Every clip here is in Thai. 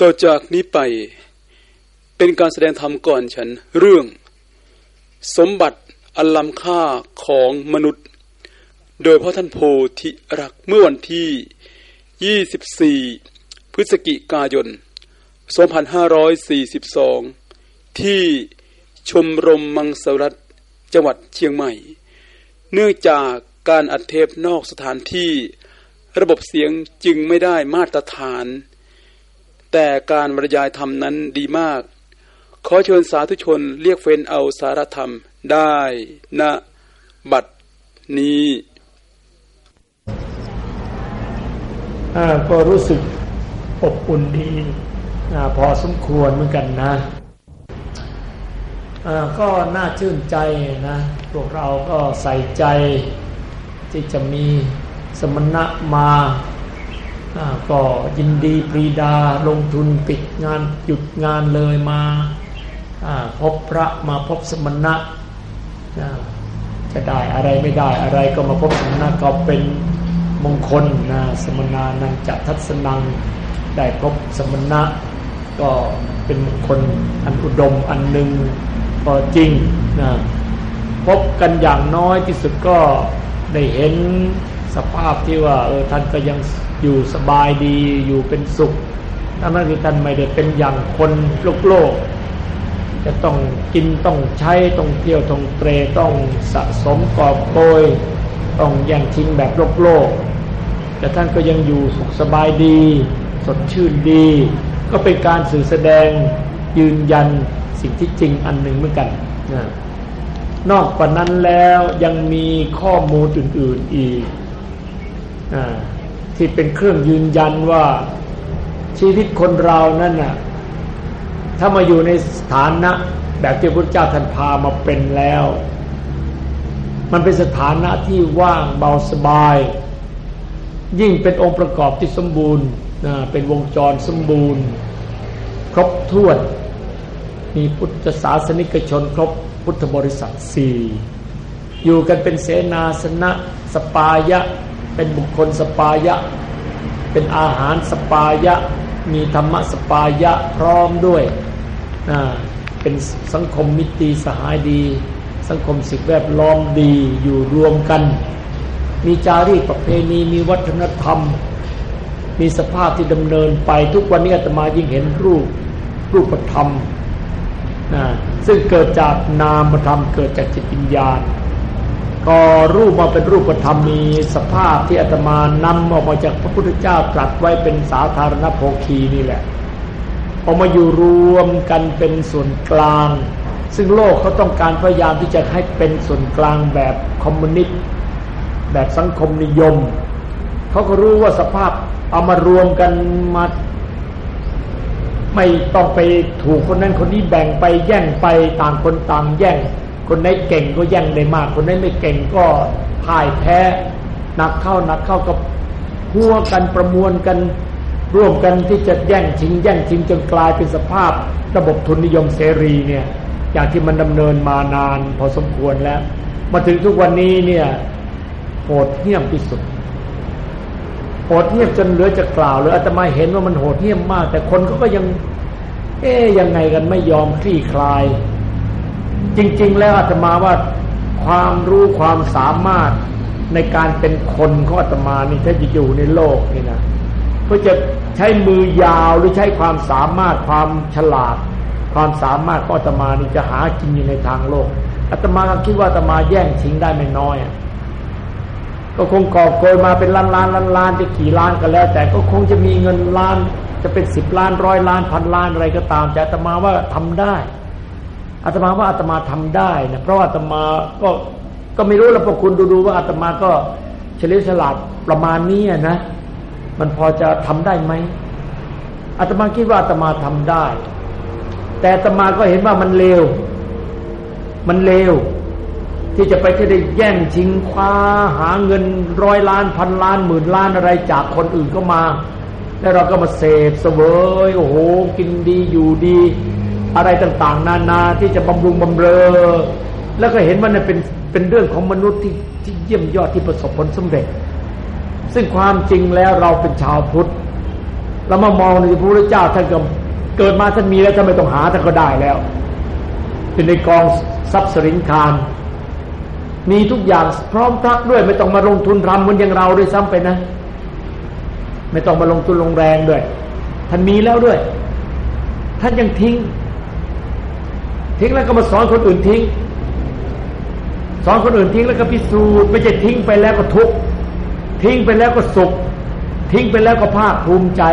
ต่อจากนี้ไปเป็นการแสดงธรรมก่อนฉันเรื่องสมบัติอันล้ำค่าของมนุษย์โดยพระท่านโพธิรักษ์เมื่อวันที่24พฤศจิกายน2542ที่ชมรมมังสวิรัติจังหวัดเชียงใหม่เนื่องจากการอัดเทปนอกสถานที่ระบบเสียงจึงไม่ได้มาตรฐานแต่การบรรยายธรรมนั้นดีมากขอเชิญสาธุชนเรียกเฟ้นเอาสารธรรมได้ณบัดนี้ก็รู้สึกอบอุ่นดีพอสมควรเหมือนกันนะก็น่าชื่นใจนะพวกเราก็ใส่ใจที่จะมีสมณะมาก็ยินดีปรีดาลงทุนปิดงานหยุดงานเลยมาพบพระมาพบสมณะจะได้อะไรไม่ได้อะไรก็มาพบสมณะก็เป็นมงคลนะสมณานังจัตทัสนังได้พบสมณะก็เป็นมงคลอันอุดมอันหนึ่งก็จริงนะพบกันอย่างน้อยที่สุดก็ได้เห็นสภาพที่ว่าท่านก็ยังอยู่สบายดีอยู่เป็นสุขนั่นคือท่านไม่ได้เป็นอย่างคนโลกจะต้องกินต้องใช้ต้องเที่ยวต้องเตร่ต้องสะสมกอบโกยต้องแย่งชิงแบบโลกแต่ท่านก็ยังอยู่สุขสบายดีสดชื่นดีก็เป็นการสื่อแสดงยืนยันสิ่งที่จริงอันหนึ่งเหมือนกันนะนอกจากนั้นแล้วยังมีข้อมูลอื่นๆอีกที่เป็นเครื่องยืนยันว่าชีวิตคนเรานั่นน่ะถ้ามาอยู่ในสถานะแบบที่พระพุทธเจ้าท่านพามาเป็นแล้วมันเป็นสถานะที่ว่างเบาสบายยิ่งเป็นองค์ประกอบที่สมบูรณ์เป็นวงจรสมบูรณ์ครบถ้วนมีพุทธศาสนิกชนครบพุทธบริษัท4อยู่กันเป็นเสนาสนะสปายะเป็นบุคคลสปายะเป็นอาหารสปายะมีธรรมะสปายะพร้อมด้วยเป็นสังคมมิตรีสหายดีสังคมสิ่งแวดล้อมดีอยู่รวมกันมีจารีตประเพณีมีวัฒนธรรมมีสภาพที่ดำเนินไปทุกวันนี้อาตมายิ่งเห็นรูปธรรมซึ่งเกิดจากนามธรรมเกิดจากจิตวิญญาณก็รูปมาเป็นรูปธรรมมีสภาพที่อาตมานำออกมาจากพระพุทธเจ้าตรัสไว้เป็นสาธารณโภคีนี่แหละออกมาอยู่รวมกันเป็นส่วนกลางซึ่งโลกเขาต้องการพยายามที่จะให้เป็นส่วนกลางแบบคอมมิวนิสต์แบบสังคมนิยมเขาก็รู้ว่าสภาพเอามารวมกันมาไม่ต้องไปถูกคนนั้นคนนี้แบ่งไปแย่งไปต่างคนต่างแย่งคนไหนเก่งก็แย่งได้มากคนไหนไม่เก่งก็พ่ายแพ้หนักเข้าก็หัวกันประมวลกันร่วมกันที่จะแย่งชิงจนกลายเป็นสภาพระบบทุนนิยมเสรีเนี่ยอย่างที่มันดำเนินมานานพอสมควรแล้วมาถึงทุกวันนี้เนี่ยโหดเหี้ยมที่สุดโหดเหี้ยมจนเหลือจะกล่าวเลยอาตมาเห็นว่ามันโหดเหี้ยมมากแต่คนเขาก็ยังยังไงกันไม่ยอมคลี่คลายจริงๆแล้วอาตมาว่าความรู้ความสามารถในการเป็นคนของอาตมานี่ถ้าจะอยู่ในโลกนี่นะเพื่อจะใช้มือยาวหรือใช้ความสามารถความฉลาดความสามารถของอาตมานี่จะหากินอยู่ในทางโลกอาตมาก็คิดว่าอาตมาแย่งชิงได้ไม่น้อยก็คงกอบโกยมาเป็นล้านจะกี่ล้านก็แล้วแต่ก็คงจะมีเงินล้านจะเป็น10 ล้าน100 ล้าน1,000 ล้านอะไรก็ตามแต่อาตมาว่าทำได้อาตมาว่าอาตมาทำได้นะเพราะอาตมาก็ไม่รู้แล้วพวกคุณดูว่าอาตมาก็เฉลียวฉลาดประมาณนี้นะมันพอจะทำได้ไหมอาตมาคิดว่าอาตมาทำได้แต่อาตมาก็เห็นว่ามันเลวที่จะไปที่ได้แย่งชิงคว้าหาเงิน100 ล้าน1,000 ล้าน10,000 ล้านอะไรจากคนอื่นก็มาแล้วเราก็มาเสพเสวยโอ้โหกินดีอยู่ดีอะไรต่างๆนานาที่จะบำรุงบำเรอแล้วก็เห็นว่ามันเป็นเรื่องของมนุษย์ที่เยี่ยมยอดที่ประสบผลสำเร็จซึ่งความจริงแล้วเราเป็นชาวพุทธเรามามองในพระพุทธเจ้าท่านก็เกิดมาท่านมีแล้วท่านไม่ต้องหาท่านก็ได้แล้วเป็นในกองทรัพย์สินคารมีทุกอย่างพร้อมพรักด้วยไม่ต้องมาลงทุนทำเหมือนอย่างเราด้วยซ้ำไปนะไม่ต้องมาลงทุนลงแรงด้วยท่านมีแล้วด้วยท่านยังทิ้งแล้วก็มาสอนคนอื่นทิ้งสอนคนอื่นทิ้งแล้วก็พิสูจน์ไม่ใช่ทิ้งไปแล้วก็ทุกข์ทิ้งไปแล้วก็สุขทิ้งไปแล้วก็ภาคภูมิใจ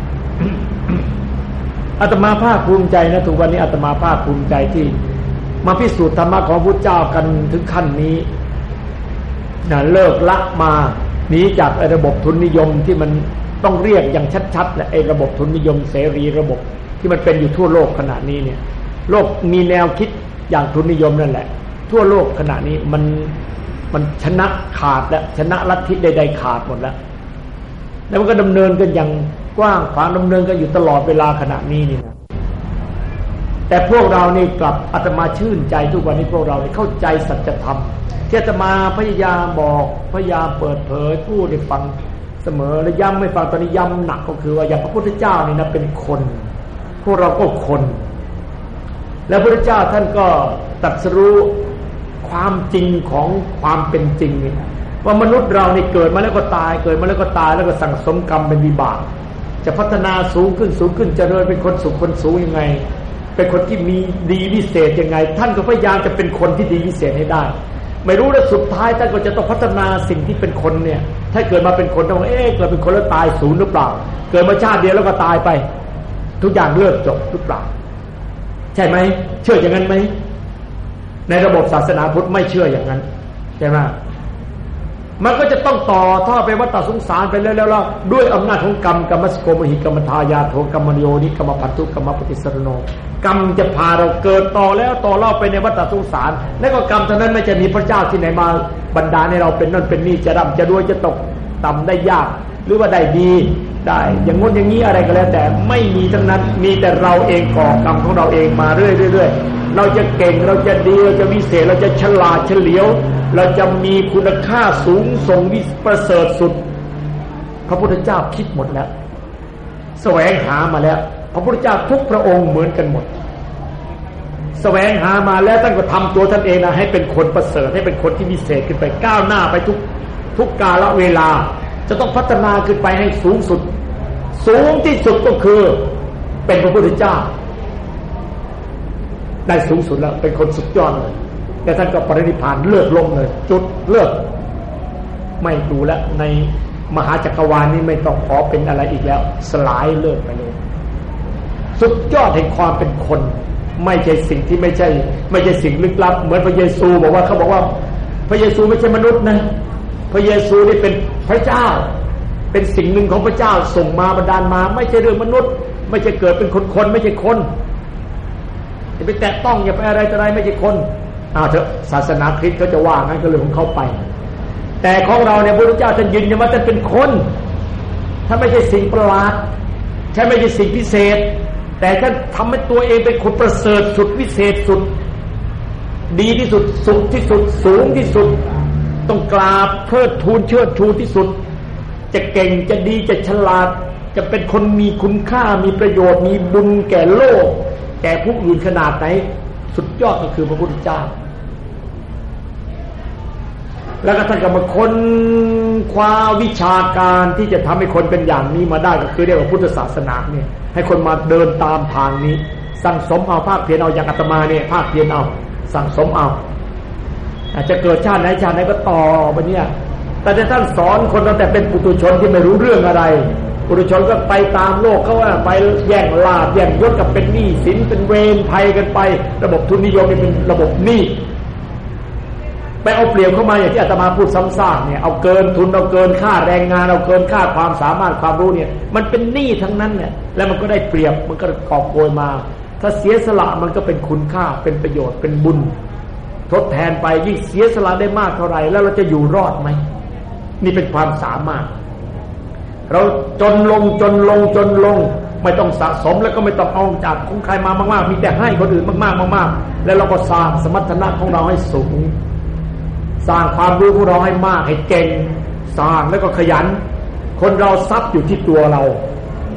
อาตมาภาคภูมิใจนะทุกวันนี้อาตมาภาคภูมิใจที่มาพิสูจน์ธรรมะของพุทธเจ้ากันถึงขั้นนี้นะเลิกละมาหนีจากระบบทุนนิยมที่มันต้องเรียกอย่างชัดๆแหละไอ้ระบบทุนนิยมเสรีระบบที่มันเป็นอยู่ทั่วโลกขณะนี้เนี่ยโลกมีแนวคิดอย่างทุนนิยมนั่นแหละทั่วโลกขณะนี้มันชนะขาดแล้วชนะลัทธิใดๆขาดหมดแล้วแล้วมันก็ดำเนินกันอย่างกว้างขวางดำเนินกันอยู่ตลอดเวลาขณะนี้นี่นะแต่พวกเรานี่กลับอาตมาชื่นใจทุกวันนี้พวกเราเข้าใจสัจธรรมที่อาตมาพยายามบอกพยายามเปิดเผยพูดให้ฟังเสมอและย้ำไม่ฟังตอนนี้ย้ำหนักก็คือว่าอย่างพระพุทธเจ้านี่นะเป็นคนพวกเราก็คนแล้วพระพุทธเจ้าท่านก็ตรัสรู้ความจริงของความเป็นจริงนี่ว่ามนุษย์เรานี่เกิดมาแล้วก็ตายเกิดมาแล้วก็ตายแล้วก็สั่งสมกรรมเป็นวิบากจะพัฒนาสูงขึ้นเจริญเป็นคนสุขคนสูงยังไงเป็นคนที่มีดีวิเศษยังไงท่านก็พยายามจะเป็นคนที่ดีวิเศษให้ได้ไม่รู้แล้วสุดท้ายท่านก็จะต้องพัฒนาสิ่งที่เป็นคนเนี่ยถ้าเกิดมาเป็นคนต้องเกิดเป็นคนแล้วตายศูนย์หรือเปล่าเกิดมาชาติเดียวแล้วก็ตายไปทุกอย่างเลิกจบหรือเปล่าใช่ไหมเชื่ออย่างนั้นไหมในระบบศาสนาพุทธไม่เชื่ออย่างนั้นใช่ไหมมันก็จะต้องต่อท่อไปวัฏสงสารไปแล้วด้วยอำนาจของกรรมกรรมสโกมหิกรรมทายาโทกรรมโยนิกรรมพันธุกรรมปฏิสรโนกรรมจะพาเราเกิดต่อแล้วต่อเล่าไปในวัฏสงสารและก็กรรมเท่านั้นไม่จะมีพระเจ้าที่ไหนมาบันดาลให้เราเป็นนั่นเป็นนี่จะร่ำจะรวยจะตกต่ำได้ยากหรือว่าได้ดีได้อย่างงดอย่างนี้อะไรก็แล้วแต่ไม่มีทั้งนั้นมีแต่เราเองก่อกรรมของเราเองมาเรื่อยๆเราจะเก่งเราจะดีเราจะวิเศษเราจะฉลาดเฉลียวเราจะมีคุณค่าสูงส่งวิประเสริฐสุดพระพุทธเจ้าคิดหมดแล้วแสวงหามาแล้วพระพุทธเจ้าทุกพระองค์เหมือนกันหมดแสวงหามาแล้วท่านก็ทำตัวท่านเองนะให้เป็นคนประเสริฐให้เป็นคนที่วิเศษขึ้นไปก้าวหน้าไปทุกกาลเวลาจะต้องพัฒนาขึ้นไปให้สูงสุดสูงที่สุดก็คือเป็นพระพุทธเจ้าได้สูงสุดแล้วเป็นคนสุดยอดเลยแต่ท่านก็ปรินิพพานเลิกลงเลยจุดเลิกไม่ดูแล้วในมหาจักรวาลนี้ไม่ต้องขอเป็นอะไรอีกแล้วสลายเลิกไปเลยสุดยอดแห่งความเป็นคนไม่ใช่สิ่งที่ไม่ใช่สิ่งลึกลับเหมือนพระเยซูบอกว่าเขาบอกว่าพระเยซูไม่ใช่มนุษย์นะพระเยซูนี่เป็นพระเจ้าเป็นสิ่งหนึ่งของพระเจ้าส่งมาบันดาลมาไม่ใช่เรื่องมนุษย์ไม่ใช่เกิดเป็นคนไม่ใช่คนอย่าไปแตะต้องอย่าไปอะไรต่ออะไรไม่ใช่คนเถอะศาสนาคริสต์เขาจะว่างั้นก็เรื่องของเขาไปแต่ของเราเนี่ยพระพุทธเจ้าท่านยืนยันว่าท่านเป็นคนถ้าไม่ใช่สิ่งประหลาดใช่ไม่ใช่สิ่งพิเศษแต่ท่านทำให้ตัวเองเป็นคนประเสริฐสุดวิเศษสุดดีที่สุดสุขที่สุดสูงที่สุดต้องกราบเทิดทูนเชิดชูที่สุดจะเก่งจะดีจะฉลาดจะเป็นคนมีคุณค่ามีประโยชน์มีบุญแก่โลกแก่ผู้อื่นขนาดไหนสุดยอดก็คือพระพุทธเจ้าแล้วก็ท่านก็มาค้นคว้าวิชาการที่จะทำให้คนเป็นอย่างนี้มาได้ก็คือเรียกว่าพุทธศาสนาเนี่ยให้คนมาเดินตามทางนี้สั่งสมเอาภาคเพียรเอาอย่างอาตมาเนี่ยภาคเพียรเอาสั่งสมเอาอาจจะเกิดชาติไหนก็ต่อไปเนี่ยแต่ท่านสอนคนตั้งแต่เป็นปุถุชนที่ไม่รู้เรื่องอะไรปุถุชนก็ไปตามโลกเขาว่าไปแย่งลาภแย่งยศกับเป็นหนี้สินเป็นเวรภัยกันไประบบทุนนิยมนี่เป็นระบบหนี้ไปเอาเปรียบเข้ามาอย่างที่อาตมาพูดซ้ำซากเนี่ยเอาเกินทุนเอาเกินค่าแรงงานเอาเกินค่าความสามารถความรู้เนี่ยมันเป็นหนี้ทั้งนั้นเนี่ยแล้วมันก็ได้เปรียบมันก็กอบโกยมาถ้าเสียสละมันก็เป็นคุณค่าเป็นประโยชน์เป็นบุญทดแทนไปยิ่งเสียสละได้มากเท่าไหร่แล้วเราจะอยู่รอดไหมนี่เป็นความสามารถเราจนลงไม่ต้องสะสมแล้วก็ไม่ต้องเอาจากของใครมามากๆมีแต่ให้คนอื่นมากๆแล้วเราก็สร้างสมรรถนะของเราให้สูงสร้างความรู้ของเราให้มากให้เก่งสร้างแล้วก็ขยันคนเราทรัพย์อยู่ที่ตัวเรา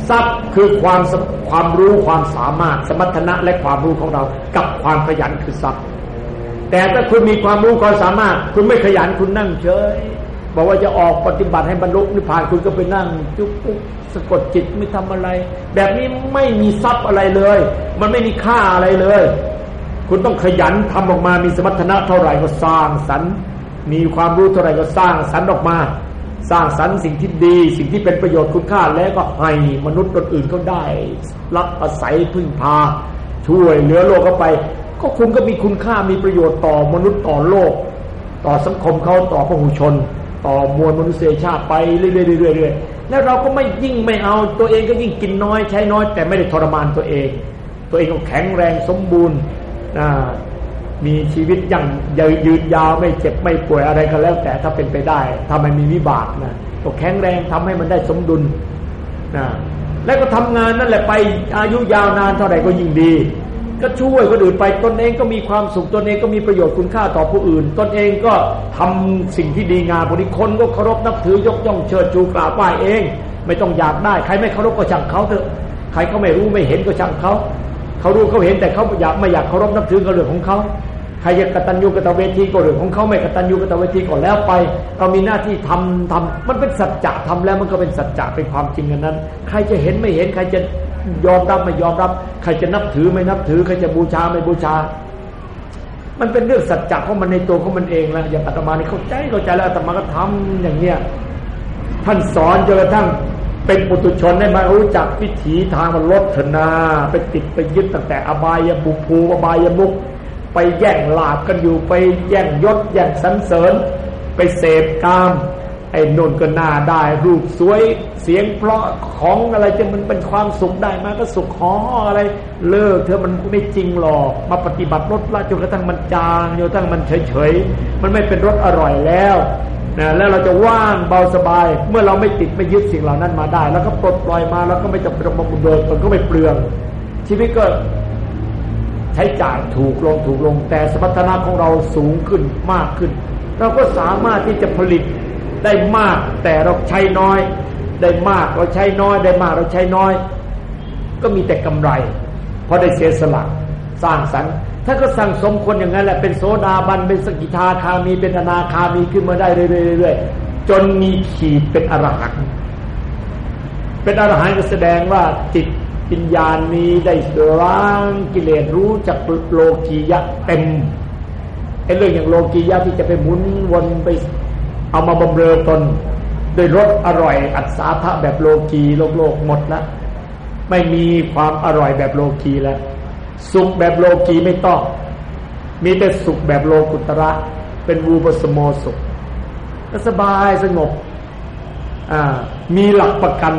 ทรัพย์คือความรู้ความสามารถสมรรถนะและความรู้ของเรากับความขยันคือทรัพย์แต่ถ้าคุณมีความรู้ความสามารถคุณไม่ขยันคุณนั่งเฉยบอกว่าจะออกปฏิบัติให้บรรลุนิพพานคุณก็ไปนั่งจุ๊บปุ๊บสะกดจิตไม่ทำอะไรแบบนี้ไม่มีทรัพย์อะไรเลยมันไม่มีค่าอะไรเลยคุณต้องขยันทำออกมามีสมรรถนะเท่าไหร่ก็สร้างสรรค์มีความรู้เท่าไหร่ก็สร้างสรรค์ออกมาสร้างสรรค์สิ่งที่ดีสิ่งที่เป็นประโยชน์คุณค่าแล้วก็ให้มนุษย์คนอื่นเขาได้รับอาศัยพึ่งพาช่วยเหลือโลกเข้าไปก็คุณก็มีคุณค่ามีประโยชน์ต่อมนุษย์ต่อโลกต่อสังคมเขาต่อพหุชนต่อมวลมนุษยชาติไปเรื่อยๆๆแล้วเราก็ไม่ยิ่งไม่เอาตัวเองก็ยิ่งกินน้อยใช้น้อยแต่ไม่ได้ทรมานตัวเองก็แข็งแรงสมบูรณ์มีชีวิตอย่างยืนยาวไม่เจ็บไม่ป่วยอะไรก็แล้วแต่ถ้าเป็นไปได้ถ้าไม่มีวิบากนะก็แข็งแรงทำให้มันได้สมดุลแล้วก็ทำงานนั่นแหละไปอายุยาวนานเท่าไหร่ก็ยิ่งดีก็ช่วยคนอื่นไปตนเองก็มีความสุขตนเองก็มีประโยชน์คุณค่าต่อผู้อื่นตนเองก็ทำสิ่งที่ดีงามบริคนก็เคารพนับถือยกย่องเชิดชูกราบไหว้เองไม่ต้องอยากได้ใครไม่เคารพก็ช่างเขาเถอะใครเขาไม่รู้ไม่เห็นก็ช่างเขารู้เขาเห็นแต่เขาไม่อยากเคารพนับถือก็เรื่องของเขาใครจะกตัญญูกตเวทีก็เรื่องของเขาไม่กตัญญูกตเวทีก็แล้วไปเรามีหน้าที่ทำมันเป็นสัจจะทำแล้วมันก็เป็นสัจจะเป็นความจริงอันนั้นใครจะเห็นไม่เห็นใครจะยอมรับไม่ยอมรับใครจะนับถือไม่นับถือใครจะบูชาไม่บูชามันเป็นเรื่องสัจจะของมันในตัวของมันเองแล้วอย่างอาตมานี่เข้าใจแล้วอาตมาก็ทำอย่างเนี้ยท่านสอนจนกระทั่งเป็นปุถุชนได้มารู้จักวิถีทางมันลดเถนาไปติดไปยึดตั้งแต่อบายภูมิอบายมุขไปแย่งลาภกันอยู่ไปแย่งยศแย่งสรรเสริญไปเสพกามไอ้นนก็น่าได้รูปสวยเสียงเพราะของอะไรจะมันเป็นความสุขได้มาก็สุขหออะไรเลิกเธอมันไม่จริงหรอกมาปฏิบัติลดละจนกระทั่งมันจางจนกระทั่งมันเฉยๆมันไม่เป็นรสอร่อยแล้วนะแล้วเราจะว่างเบาสบายเมื่อเราไม่ติดไม่ยึดสิ่งเหล่านั้นมาได้แล้วก็ปลดปล่อยมาแล้วก็ไม่จำเป็นต้องมาเบิกมันก็ไม่เปลืองชีวิตก็ใช้จ่ายถูกลงแต่สมรรถนะของเราสูงขึ้นมากขึ้นเราก็สามารถที่จะผลิตได้มากแต่เราใช้น้อยได้มากเราใช้น้อยได้มากเราใช้น้อยก็มีแต่กำไรเพราะได้เสียสละสร้างสรรค์ถ้าก็สั่งสมคนอย่างนั้นแหละเป็นโสดาบันเป็นสกิทาคามีเป็นอนาคามีขึ้นมาได้เรื่อยๆจนมีขีดเป็นอรหันต์เป็นอรหันต์ก็แสดงว่าจิตวิญญาณมีได้ล้างกิเลสรู้จักโลกียะเต็มไอ้เรื่องอย่างโลกียะที่จะไปหมุนวนไปเอามาบำเรอตนโดยรสอร่อยอัศาทะแบบโลกีโลกหมดแล้วไม่มีความอร่อยแบบโลกีแล้วสุขแบบโลกีไม่ต้องมีแต่สุขแบบโลกุตระเป็นวูปสโมสุขสบายสงบมีหลักประกัน